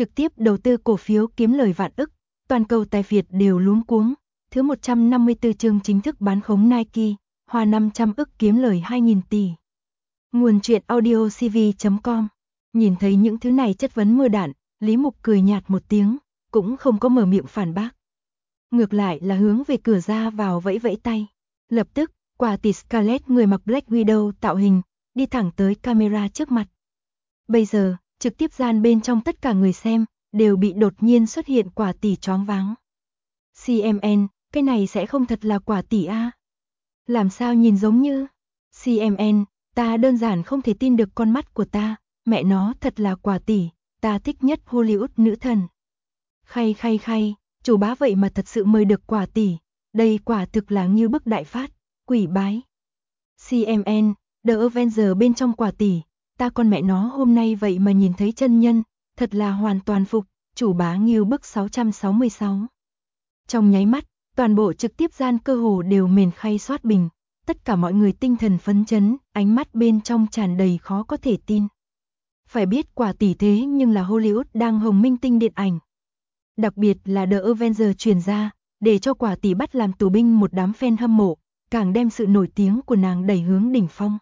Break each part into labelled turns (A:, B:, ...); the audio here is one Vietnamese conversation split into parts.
A: trực tiếp đầu tư cổ phiếu kiếm lời vạn ức, toàn cầu tài Việt đều luống cuống. Thứ 154 chương chính thức bán khống Nike, hoa 500 ức kiếm lời 2.000 tỷ. Nguồn truyện audio cv.com. Nhìn thấy những thứ này chất vấn mưa đạn, Lý Mục cười nhạt một tiếng, cũng không có mở miệng phản bác. Ngược lại là hướng về cửa ra vào vẫy vẫy tay. Lập tức, quả tỷ Scarlett người mặc Black Widow tạo hình, đi thẳng tới camera trước mặt. Bây giờ, trực tiếp gian bên trong tất cả người xem, đều bị đột nhiên xuất hiện quả tỷ choáng váng. CMN, cái này sẽ không thật là quả tỷ a? Làm sao nhìn giống như? CMN, ta đơn giản không thể tin được con mắt của ta, mẹ nó thật là quả tỷ, ta thích nhất Hollywood nữ thần. Khay khay khay, chủ bá vậy mà thật sự mời được quả tỷ, đây quả thực là như bức đại phát, quỷ bái. CMN, The Avenger bên trong quả tỷ, ta con mẹ nó hôm nay vậy mà nhìn thấy chân nhân, thật là hoàn toàn phục, chủ bá nghiêu bức 666. Trong nháy mắt, toàn bộ trực tiếp gian cơ hồ đều mền khay xoát bình, tất cả mọi người tinh thần phấn chấn, ánh mắt bên trong tràn đầy khó có thể tin. Phải biết quả tỷ thế nhưng là Hollywood đang hồng minh tinh điện ảnh. Đặc biệt là The Avenger truyền ra, để cho quả tỷ bắt làm tù binh một đám fan hâm mộ, càng đem sự nổi tiếng của nàng đẩy hướng đỉnh phong.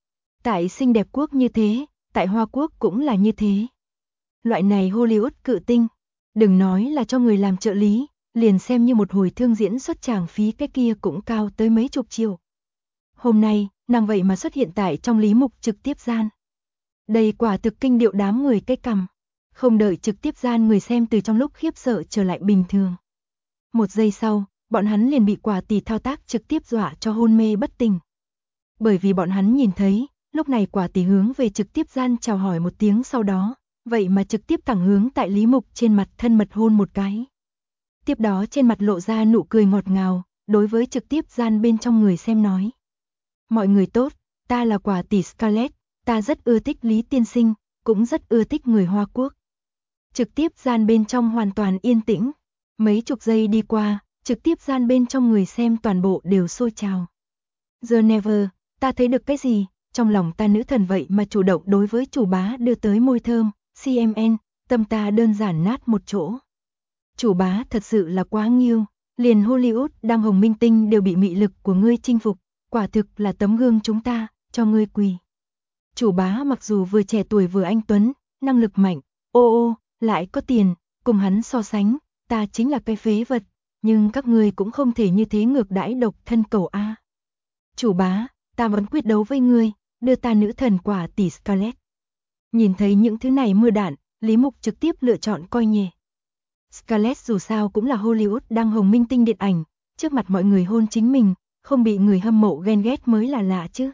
A: Tại xinh đẹp quốc như thế, tại Hoa Quốc cũng là như thế. Loại này Hollywood cự tinh, đừng nói là cho người làm trợ lý, liền xem như một hồi thương diễn xuất tràng phí cái kia cũng cao tới mấy chục triệu. Hôm nay, nàng vậy mà xuất hiện tại trong Lý Mục trực tiếp gian. Đây quả thực kinh điệu đám người cái cằm. Không đợi trực tiếp gian người xem từ trong lúc khiếp sợ trở lại bình thường. Một giây sau, bọn hắn liền bị quả tỷ thao tác trực tiếp dọa cho hôn mê bất tỉnh. Bởi vì bọn hắn nhìn thấy, lúc này quả tỷ hướng về trực tiếp gian chào hỏi một tiếng sau đó, vậy mà trực tiếp thẳng hướng tại Lý Mục trên mặt thân mật hôn một cái. Tiếp đó trên mặt lộ ra nụ cười ngọt ngào, đối với trực tiếp gian bên trong người xem nói. Mọi người tốt, ta là quả tỷ Scarlett, ta rất ưa thích Lý tiên sinh, cũng rất ưa thích người Hoa Quốc. Trực tiếp gian bên trong hoàn toàn yên tĩnh, mấy chục giây đi qua, trực tiếp gian bên trong người xem toàn bộ đều sôi trào. The Never, ta thấy được cái gì, trong lòng ta nữ thần vậy mà chủ động đối với chủ bá đưa tới môi thơm, CMN, tâm ta đơn giản nát một chỗ. Chủ bá thật sự là quá nghiêu, liền Hollywood đang hồng minh tinh đều bị mị lực của ngươi chinh phục, quả thực là tấm gương chúng ta, cho ngươi quỳ. Chủ bá mặc dù vừa trẻ tuổi vừa anh tuấn, năng lực mạnh, ô lại có tiền, cùng hắn so sánh, ta chính là cái phế vật, nhưng các ngươi cũng không thể như thế ngược đãi độc thân cầu a. Chủ bá, ta vẫn quyết đấu với ngươi, đưa ta nữ thần quả tỷ Scarlett. Nhìn thấy những thứ này mưa đạn, Lý Mục trực tiếp lựa chọn coi nhẹ. Scarlett dù sao cũng là Hollywood đang hồng minh tinh điện ảnh, trước mặt mọi người hôn chính mình, không bị người hâm mộ ghen ghét mới là lạ chứ.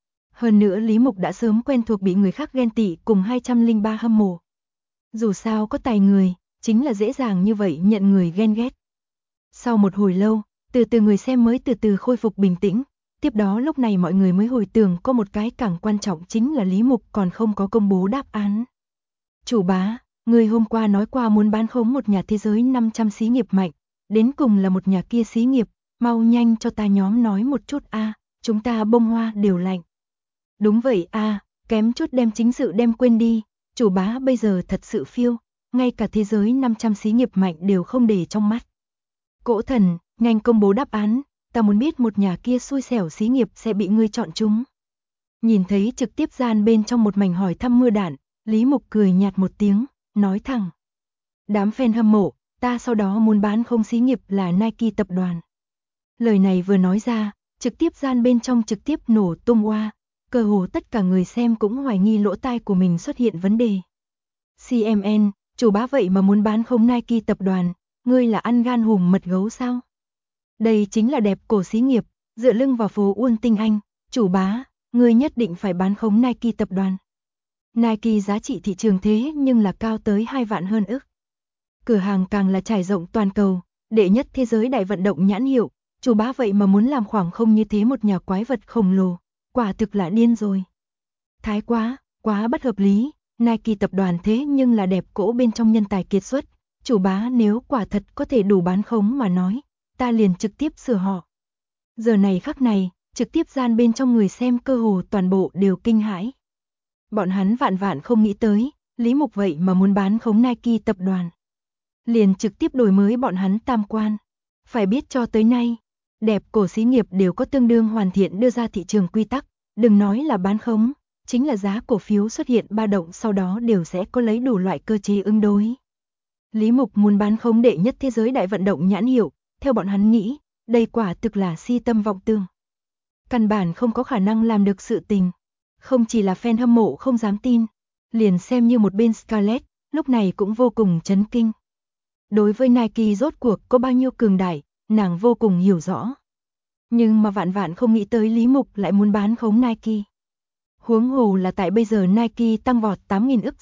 A: Hơn nữa Lý Mục đã sớm quen thuộc bị người khác ghen tị cùng 203 hâm mộ. Dù sao có tài người, chính là dễ dàng như vậy nhận người ghen ghét. Sau một hồi lâu, từ từ người xem mới từ từ khôi phục bình tĩnh, tiếp đó lúc này mọi người mới hồi tưởng có một cái càng quan trọng chính là Lý Mục còn không có công bố đáp án. Chủ bá, người hôm qua nói qua muốn bán khống một nhà thế giới 500 xí nghiệp mạnh, đến cùng là một nhà kia xí nghiệp, mau nhanh cho ta nhóm nói một chút a, chúng ta bông hoa đều lạnh. Đúng vậy a, kém chút đem chính sự đem quên đi, chủ bá bây giờ thật sự phiêu, ngay cả thế giới 500 xí nghiệp mạnh đều không để trong mắt. Cỗ thần, nhanh công bố đáp án, ta muốn biết một nhà kia xui xẻo xí nghiệp sẽ bị ngươi chọn chúng. Nhìn thấy trực tiếp gian bên trong một mảnh hỏi thăm mưa đạn, Lý Mục cười nhạt một tiếng, nói thẳng. Đám fan hâm mộ, ta sau đó muốn bán không xí nghiệp là Nike tập đoàn. Lời này vừa nói ra, trực tiếp gian bên trong trực tiếp nổ tung oa, cơ hồ tất cả người xem cũng hoài nghi lỗ tai của mình xuất hiện vấn đề. CMN, chủ bá vậy mà muốn bán không Nike tập đoàn, ngươi là ăn gan hùm mật gấu sao? Đây chính là đẹp cổ xí nghiệp, dựa lưng vào phố Uôn Tinh Anh, chủ bá, ngươi nhất định phải bán khống Nike tập đoàn. Nike giá trị thị trường thế nhưng là cao tới 2 vạn hơn ức. Cửa hàng càng là trải rộng toàn cầu, đệ nhất thế giới đại vận động nhãn hiệu, chủ bá vậy mà muốn làm khoảng không như thế một nhà quái vật khổng lồ, quả thực là điên rồi. Thái quá bất hợp lý, Nike tập đoàn thế nhưng là đẹp cỗ bên trong nhân tài kiệt xuất, chủ bá nếu quả thật có thể đủ bán khống mà nói, ta liền trực tiếp sửa họ. Giờ này khắc này, trực tiếp gian bên trong người xem cơ hồ toàn bộ đều kinh hãi. Bọn hắn vạn vạn không nghĩ tới, Lý Mục vậy mà muốn bán khống Nike tập đoàn. Liền trực tiếp đổi mới bọn hắn tam quan. Phải biết cho tới nay, đẹp cổ xí nghiệp đều có tương đương hoàn thiện đưa ra thị trường quy tắc, đừng nói là bán khống, chính là giá cổ phiếu xuất hiện ba động sau đó đều sẽ có lấy đủ loại cơ chế ứng đối. Lý Mục muốn bán khống đệ nhất thế giới đại vận động nhãn hiệu, theo bọn hắn nghĩ, đây quả thực là si tâm vọng tưởng. Căn bản không có khả năng làm được sự tình. Không chỉ là fan hâm mộ không dám tin, liền xem như một bên Scarlett, lúc này cũng vô cùng chấn kinh. Đối với Nike rốt cuộc có bao nhiêu cường đại, nàng vô cùng hiểu rõ. Nhưng mà vạn vạn không nghĩ tới Lý Mục lại muốn bán khống Nike. Huống hồ là tại bây giờ Nike tăng vọt 8.000 ức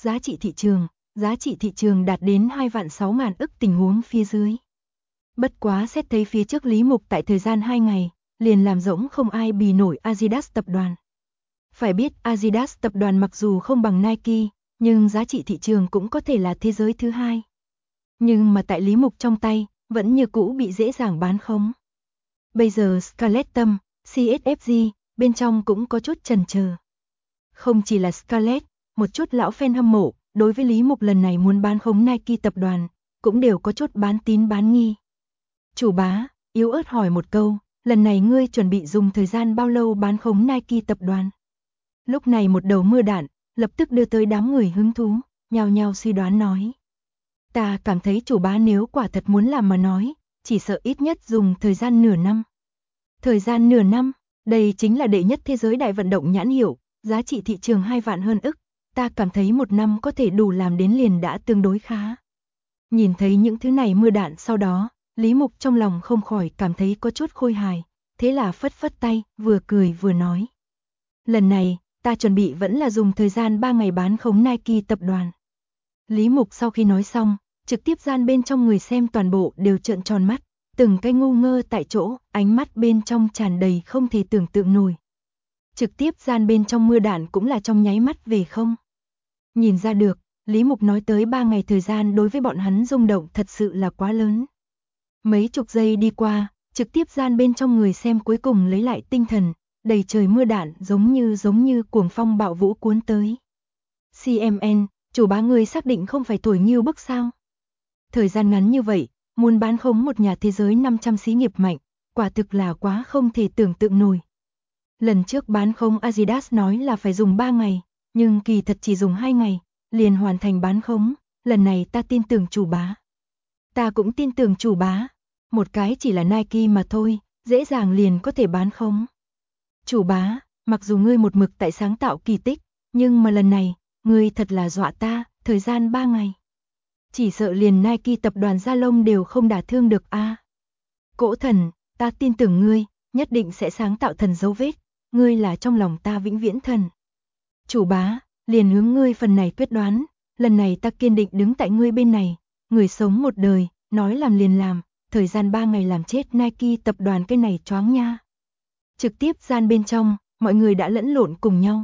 A: giá trị thị trường đạt đến 2 vạn 6 ngàn ức tình huống phía dưới. Bất quá xét thấy phía trước Lý Mục tại thời gian 2 ngày, liền làm rỗng không ai bì nổi Adidas tập đoàn. Phải biết Adidas tập đoàn mặc dù không bằng Nike, nhưng giá trị thị trường cũng có thể là thế giới thứ hai. Nhưng mà tại Lý Mục trong tay, vẫn như cũ bị dễ dàng bán khống. Bây giờ Scarlett Tâm, CSFG, bên trong cũng có chút chần chờ. Không chỉ là Scarlett, một chút lão fan hâm mộ, đối với Lý Mục lần này muốn bán khống Nike tập đoàn, cũng đều có chút bán tín bán nghi. Chủ bá, yếu ớt hỏi một câu, lần này ngươi chuẩn bị dùng thời gian bao lâu bán khống Nike tập đoàn? Lúc này một đầu mưa đạn, lập tức đưa tới đám người hứng thú, nhao nhao suy đoán nói. Ta cảm thấy chủ bá nếu quả thật muốn làm mà nói, chỉ sợ ít nhất dùng thời gian nửa năm. Thời gian nửa năm, đây chính là đệ nhất thế giới đại vận động nhãn hiệu, giá trị thị trường 2 vạn hơn ức, ta cảm thấy 1 năm có thể đủ làm đến liền đã tương đối khá. Nhìn thấy những thứ này mưa đạn sau đó, Lý Mục trong lòng không khỏi cảm thấy có chút khôi hài, thế là phất phất tay, vừa cười vừa nói. Lần này, ta chuẩn bị vẫn là dùng thời gian 3 ngày bán khống Nike tập đoàn. Lý Mục sau khi nói xong, trực tiếp gian bên trong người xem toàn bộ đều trợn tròn mắt, từng cái ngu ngơ tại chỗ, ánh mắt bên trong tràn đầy không thể tưởng tượng nổi. Trực tiếp gian bên trong mưa đạn cũng là trong nháy mắt về không. Nhìn ra được, Lý Mục nói tới 3 ngày thời gian đối với bọn hắn rung động thật sự là quá lớn. Mấy chục giây đi qua, trực tiếp gian bên trong người xem cuối cùng lấy lại tinh thần, đầy trời mưa đạn giống như cuồng phong bạo vũ cuốn tới. CMN, chủ bá người xác định không phải thổi nhiêu bức sao? Thời gian ngắn như vậy, muốn bán khống một nhà thế giới 500 xí nghiệp mạnh, quả thực là quá không thể tưởng tượng nổi. Lần trước bán khống Adidas nói là phải dùng 3 ngày, nhưng kỳ thật chỉ dùng 2 ngày, liền hoàn thành bán khống, lần này ta tin tưởng chủ bá. Ta cũng tin tưởng chủ bá, một cái chỉ là Nike mà thôi, dễ dàng liền có thể bán khống. Chủ bá, mặc dù ngươi một mực tại sáng tạo kỳ tích, nhưng mà lần này, ngươi thật là dọa ta, thời gian 3 ngày. Chỉ sợ liền Nike tập đoàn Gia Long đều không đả thương được a. Cỗ thần, ta tin tưởng ngươi, nhất định sẽ sáng tạo thần dấu vết, ngươi là trong lòng ta vĩnh viễn thần. Chủ bá, liền hướng ngươi phần này quyết đoán, lần này ta kiên định đứng tại ngươi bên này, người sống một đời, nói làm liền làm, thời gian 3 ngày làm chết Nike tập đoàn cái này choáng nha. Trực tiếp gian bên trong, mọi người đã lẫn lộn cùng nhau.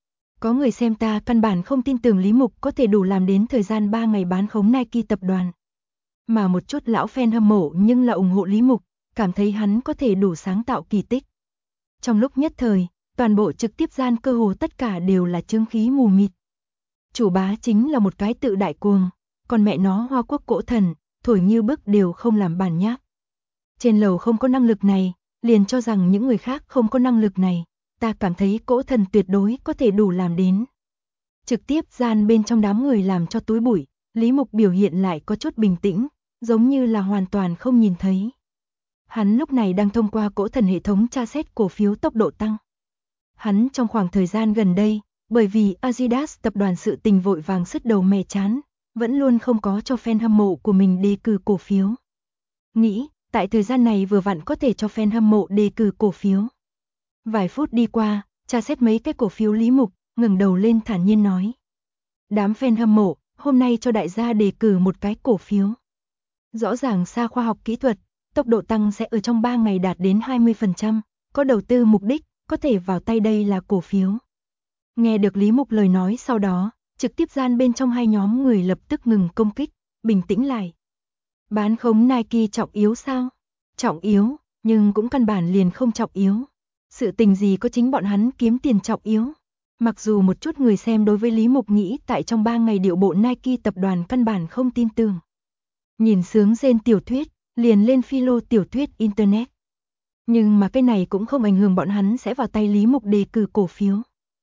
A: Có người xem ta căn bản không tin tưởng Lý Mục có thể đủ làm đến thời gian 3 ngày bán khống Nike tập đoàn. Mà một chút lão fan hâm mộ nhưng là ủng hộ Lý Mục, cảm thấy hắn có thể đủ sáng tạo kỳ tích. Trong lúc nhất thời, toàn bộ trực tiếp gian cơ hồ tất cả đều là chương khí mù mịt. Chủ bá chính là một cái tự đại cuồng, còn mẹ nó Hoa Quốc cỗ thần, thổi như bức đều không làm bản nháp. Trên lầu không có năng lực này, liền cho rằng những người khác không có năng lực này, ta cảm thấy cỗ thần tuyệt đối có thể đủ làm đến. Trực tiếp gian bên trong đám người làm cho túi bụi, Lý Mục biểu hiện lại có chút bình tĩnh, giống như là hoàn toàn không nhìn thấy. Hắn lúc này đang thông qua cỗ thần hệ thống tra xét cổ phiếu tốc độ tăng. Hắn trong khoảng thời gian gần đây, bởi vì Adidas tập đoàn sự tình vội vàng sứt đầu mẻ chán, vẫn luôn không có cho fan hâm mộ của mình đề cử cổ phiếu. Nghĩ, tại thời gian này vừa vặn có thể cho fan hâm mộ đề cử cổ phiếu. Vài phút đi qua, tra xét mấy cái cổ phiếu Lý Mục, ngẩng đầu lên thản nhiên nói. Đám fan hâm mộ, hôm nay cho đại gia đề cử một cái cổ phiếu. Rõ ràng xa khoa học kỹ thuật, tốc độ tăng sẽ ở trong 3 ngày đạt đến 20%, có đầu tư mục đích, có thể vào tay đây là cổ phiếu. Nghe được Lý Mục lời nói sau đó, trực tiếp gian bên trong hai nhóm người lập tức ngừng công kích, bình tĩnh lại. Bán khống Nike trọng yếu sao? Trọng yếu, nhưng cũng căn bản liền không trọng yếu. Sự tình gì có chính bọn hắn kiếm tiền trọng yếu. Mặc dù một chút người xem đối với Lý Mục nghĩ tại trong 3 ngày điệu bộ Nike tập đoàn căn bản không tin tưởng. Nhìn sướng rên tiểu thuyết, liền lên philo tiểu thuyết Internet. Nhưng mà cái này cũng không ảnh hưởng bọn hắn sẽ vào tay Lý Mục đề cử cổ phiếu.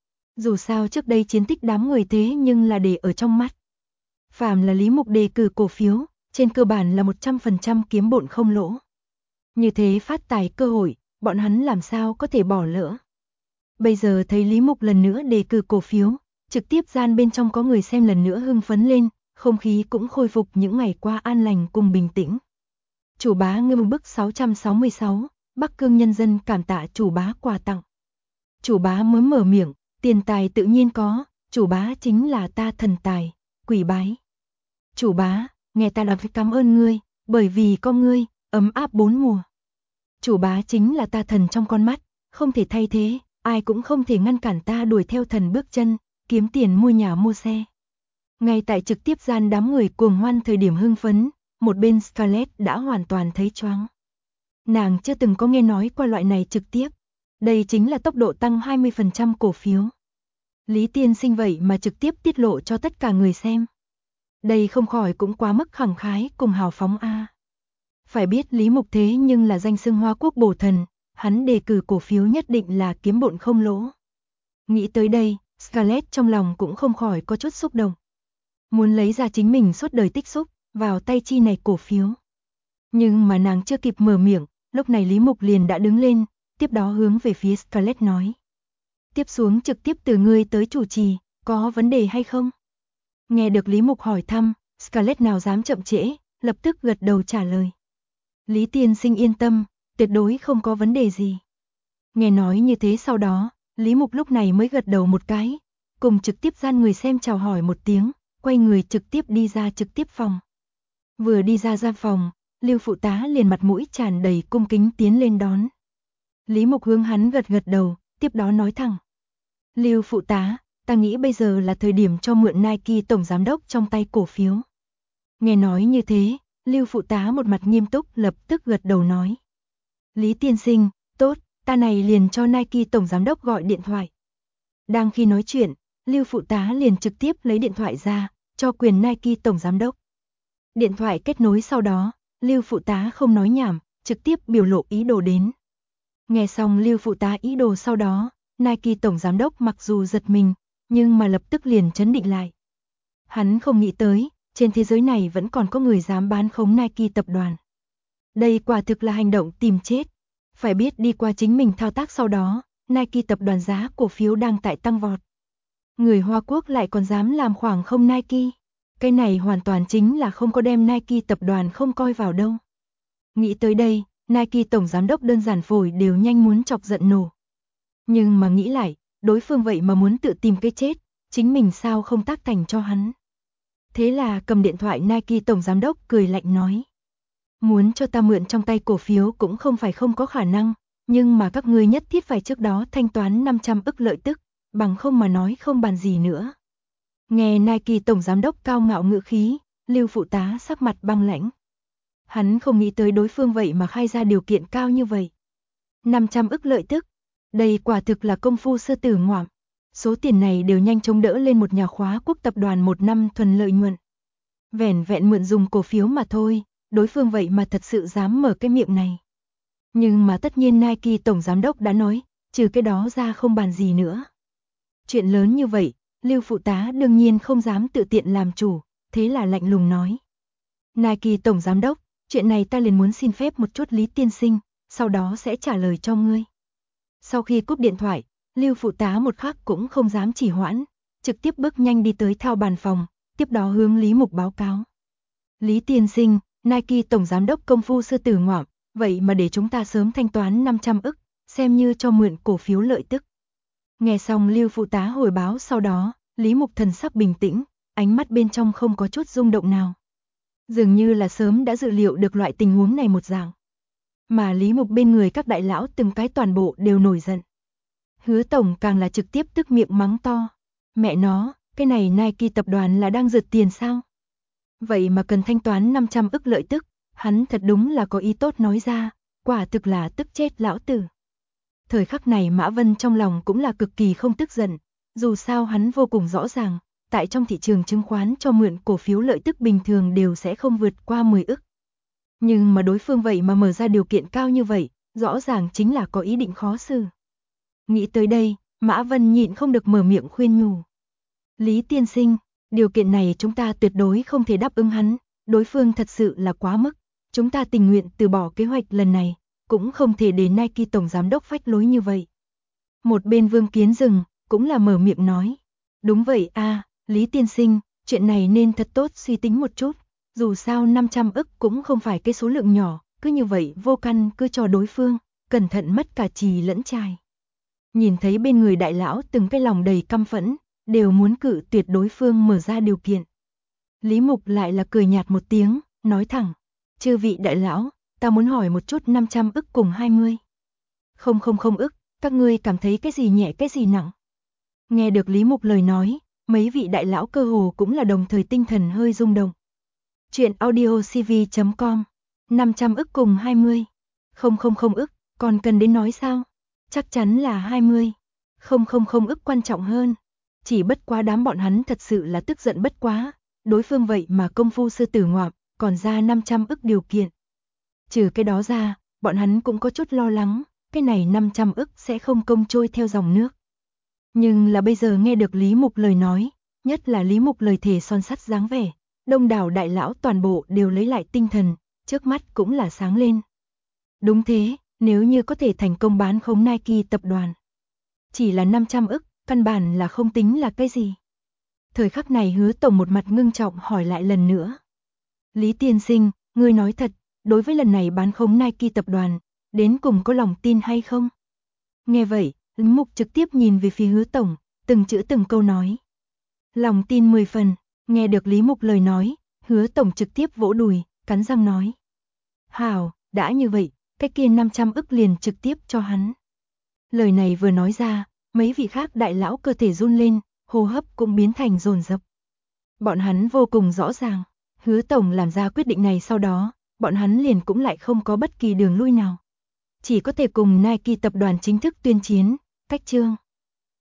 A: Dù sao trước đây chiến tích đám người thế nhưng là để ở trong mắt. Phàm là Lý Mục đề cử cổ phiếu, trên cơ bản là 100% kiếm bộn không lỗ. Như thế phát tài cơ hội, bọn hắn làm sao có thể bỏ lỡ. Bây giờ thấy Lý Mục lần nữa đề cử cổ phiếu, trực tiếp gian bên trong có người xem lần nữa hưng phấn lên, không khí cũng khôi phục những ngày qua an lành cùng bình tĩnh. Chủ bá ngâm bức 666, Bắc Cương nhân dân cảm tạ chủ bá quà tặng. Chủ bá mới mở miệng, tiền tài tự nhiên có, chủ bá chính là ta thần tài, quỷ bái. Chủ bá, nghe ta đọc cảm ơn ngươi, bởi vì có ngươi, ấm áp 4 mùa. Chủ bá chính là ta thần trong con mắt, không thể thay thế, ai cũng không thể ngăn cản ta đuổi theo thần bước chân, kiếm tiền mua nhà mua xe. Ngay tại trực tiếp gian đám người cuồng hoan thời điểm hưng phấn, một bên Scarlett đã hoàn toàn thấy choáng. Nàng chưa từng có nghe nói qua loại này trực tiếp. Đây chính là tốc độ tăng 20% cổ phiếu. Lý tiên sinh vậy mà trực tiếp tiết lộ cho tất cả người xem. Đây không khỏi cũng quá mức khẳng khái cùng hào phóng a. Phải biết Lý Mục thế nhưng là danh xưng Hoa Quốc bổ thần, hắn đề cử cổ phiếu nhất định là kiếm bộn không lỗ. Nghĩ tới đây, Scarlett trong lòng cũng không khỏi có chút xúc động. Muốn lấy ra chính mình suốt đời tích xúc, vào tay chi này cổ phiếu. Nhưng mà nàng chưa kịp mở miệng, lúc này Lý Mục liền đã đứng lên, tiếp đó hướng về phía Scarlett nói. Tiếp xuống trực tiếp từ ngươi tới chủ trì, có vấn đề hay không? Nghe được Lý Mục hỏi thăm, Scarlett nào dám chậm trễ, lập tức gật đầu trả lời. Lý tiên sinh yên tâm, tuyệt đối không có vấn đề gì. Nghe nói như thế sau đó, Lý Mục lúc này mới gật đầu một cái, cùng trực tiếp gian người xem chào hỏi một tiếng, quay người trực tiếp đi ra trực tiếp phòng. Vừa đi ra phòng, Lưu phụ tá liền mặt mũi tràn đầy cung kính tiến lên đón. Lý Mục hướng hắn gật gật đầu, tiếp đó nói thẳng. Lưu phụ tá, ta nghĩ bây giờ là thời điểm cho mượn Nike tổng giám đốc trong tay cổ phiếu. Nghe nói như thế, Lưu phụ tá một mặt nghiêm túc lập tức gật đầu nói. Lý tiên sinh, tốt, ta này liền cho Nike tổng giám đốc gọi điện thoại. Đang khi nói chuyện, Lưu phụ tá liền trực tiếp lấy điện thoại ra, cho quyền Nike tổng giám đốc. Điện thoại kết nối sau đó, Lưu phụ tá không nói nhảm, trực tiếp biểu lộ ý đồ đến. Nghe xong Lưu phụ tá ý đồ sau đó, Nike tổng giám đốc mặc dù giật mình, nhưng mà lập tức liền trấn định lại. Hắn không nghĩ tới, trên thế giới này vẫn còn có người dám bán khống Nike tập đoàn. Đây quả thực là hành động tìm chết. Phải biết đi qua chính mình thao tác sau đó, Nike tập đoàn giá cổ phiếu đang tại tăng vọt. Người Hoa Quốc lại còn dám làm khoảng không Nike. Cái này hoàn toàn chính là không có đem Nike tập đoàn không coi vào đâu. Nghĩ tới đây, Nike tổng giám đốc đơn giản phổi đều nhanh muốn chọc giận nổ. Nhưng mà nghĩ lại, đối phương vậy mà muốn tự tìm cái chết, chính mình sao không tác thành cho hắn. Thế là cầm điện thoại Nike tổng giám đốc cười lạnh nói. Muốn cho ta mượn trong tay cổ phiếu cũng không phải không có khả năng, nhưng mà các ngươi nhất thiết phải trước đó thanh toán 500 ức lợi tức, bằng không mà nói không bàn gì nữa. Nghe Nike tổng giám đốc cao ngạo ngữ khí, Lưu phụ tá sắc mặt băng lãnh. Hắn không nghĩ tới đối phương vậy mà khai ra điều kiện cao như vậy. 500 ức lợi tức, đây quả thực là công phu sư tử ngoạm. Số tiền này đều nhanh chóng đỡ lên một nhà khóa quốc tập đoàn một năm thuần lợi nhuận. Vẻn vẹn mượn dùng cổ phiếu mà thôi, đối phương vậy mà thật sự dám mở cái miệng này. Nhưng mà tất nhiên Nike tổng giám đốc đã nói, trừ cái đó ra không bàn gì nữa. Chuyện lớn như vậy, Lưu phụ tá đương nhiên không dám tự tiện làm chủ, thế là lạnh lùng nói. Nike tổng giám đốc, chuyện này ta liền muốn xin phép một chút Lý tiên sinh, sau đó sẽ trả lời cho ngươi. Sau khi cúp điện thoại, Lưu phụ tá một khắc cũng không dám trì hoãn, trực tiếp bước nhanh đi tới thao bàn phòng, tiếp đó hướng Lý Mục báo cáo. Lý tiên sinh, Nike tổng giám đốc công phu sư tử ngoạm, vậy mà để chúng ta sớm thanh toán 500 ức, xem như cho mượn cổ phiếu lợi tức. Nghe xong Lưu phụ tá hồi báo sau đó, Lý Mục thần sắc bình tĩnh, ánh mắt bên trong không có chút rung động nào. Dường như là sớm đã dự liệu được loại tình huống này một dạng. Mà Lý Mục bên người các đại lão từng cái toàn bộ đều nổi giận. Hứa tổng càng là trực tiếp tức miệng mắng to. Mẹ nó, cái này Nike tập đoàn là đang rượt tiền sao? Vậy mà cần thanh toán 500 ức lợi tức, hắn thật đúng là có ý tốt nói ra, quả thực là tức chết lão tử. Thời khắc này Mã Vân trong lòng cũng là cực kỳ không tức giận, Dù sao hắn vô cùng rõ ràng, tại trong thị trường chứng khoán cho mượn cổ phiếu lợi tức bình thường đều sẽ không vượt qua 10 ức. Nhưng mà đối phương vậy mà mở ra điều kiện cao như vậy, rõ ràng chính là có ý định khó xử. Nghĩ tới đây, Mã Vân nhịn không được mở miệng khuyên nhủ. Lý tiên sinh, điều kiện này chúng ta tuyệt đối không thể đáp ứng hắn, đối phương thật sự là quá mức. Chúng ta tình nguyện từ bỏ kế hoạch lần này, cũng không thể để Nike tổng giám đốc phách lối như vậy. Một bên Vương Kiến Dừng, cũng là mở miệng nói. Đúng vậy a, Lý tiên sinh, chuyện này nên thật tốt suy tính một chút. Dù sao 500 ức cũng không phải cái số lượng nhỏ, cứ như vậy vô căn cứ cho đối phương, cẩn thận mất cả trì lẫn chài. Nhìn thấy bên người đại lão từng cái lòng đầy căm phẫn, đều muốn cự tuyệt đối phương mở ra điều kiện. Lý Mục lại là cười nhạt một tiếng, nói thẳng. Chư vị đại lão, ta muốn hỏi một chút 500 ức cùng 20. Không ức, các ngươi cảm thấy cái gì nhẹ cái gì nặng. Nghe được Lý Mục lời nói, mấy vị đại lão cơ hồ cũng là đồng thời tinh thần hơi rung động. Chuyện audiocv.com 500 ức cùng 20. Không ức, còn cần đến nói sao? Chắc chắn là 20. Không ức quan trọng hơn. Chỉ bất quá đám bọn hắn thật sự là tức giận bất quá. Đối phương vậy mà công phu sư tử ngoạm, còn ra 500 ức điều kiện. Trừ cái đó ra, bọn hắn cũng có chút lo lắng, cái này 500 ức sẽ không công trôi theo dòng nước. Nhưng là bây giờ nghe được Lý Mục lời nói, nhất là Lý Mục lời thề son sắt dáng vẻ, đông đảo đại lão toàn bộ đều lấy lại tinh thần, trước mắt cũng là sáng lên. Đúng thế, nếu như có thể thành công bán khống Nike tập đoàn. Chỉ là 500 ức, căn bản là không tính là cái gì. Thời khắc này Hứa tổng một mặt ngưng trọng hỏi lại lần nữa. Lý tiên sinh, ngươi nói thật, đối với lần này bán khống Nike tập đoàn, đến cùng có lòng tin hay không? Nghe vậy, Lý Mục trực tiếp nhìn về phía Hứa tổng, từng chữ từng câu nói. Lòng tin 10 phần, nghe được Lý Mục lời nói, Hứa tổng trực tiếp vỗ đùi, cắn răng nói. Hảo, đã như vậy, cái kia 500 ức liền trực tiếp cho hắn. Lời này vừa nói ra, mấy vị khác đại lão cơ thể run lên, hô hấp cũng biến thành dồn dập. Bọn hắn vô cùng rõ ràng, Hứa tổng làm ra quyết định này sau đó, bọn hắn liền cũng lại không có bất kỳ đường lui nào. Chỉ có thể cùng Nike tập đoàn chính thức tuyên chiến, cách chương.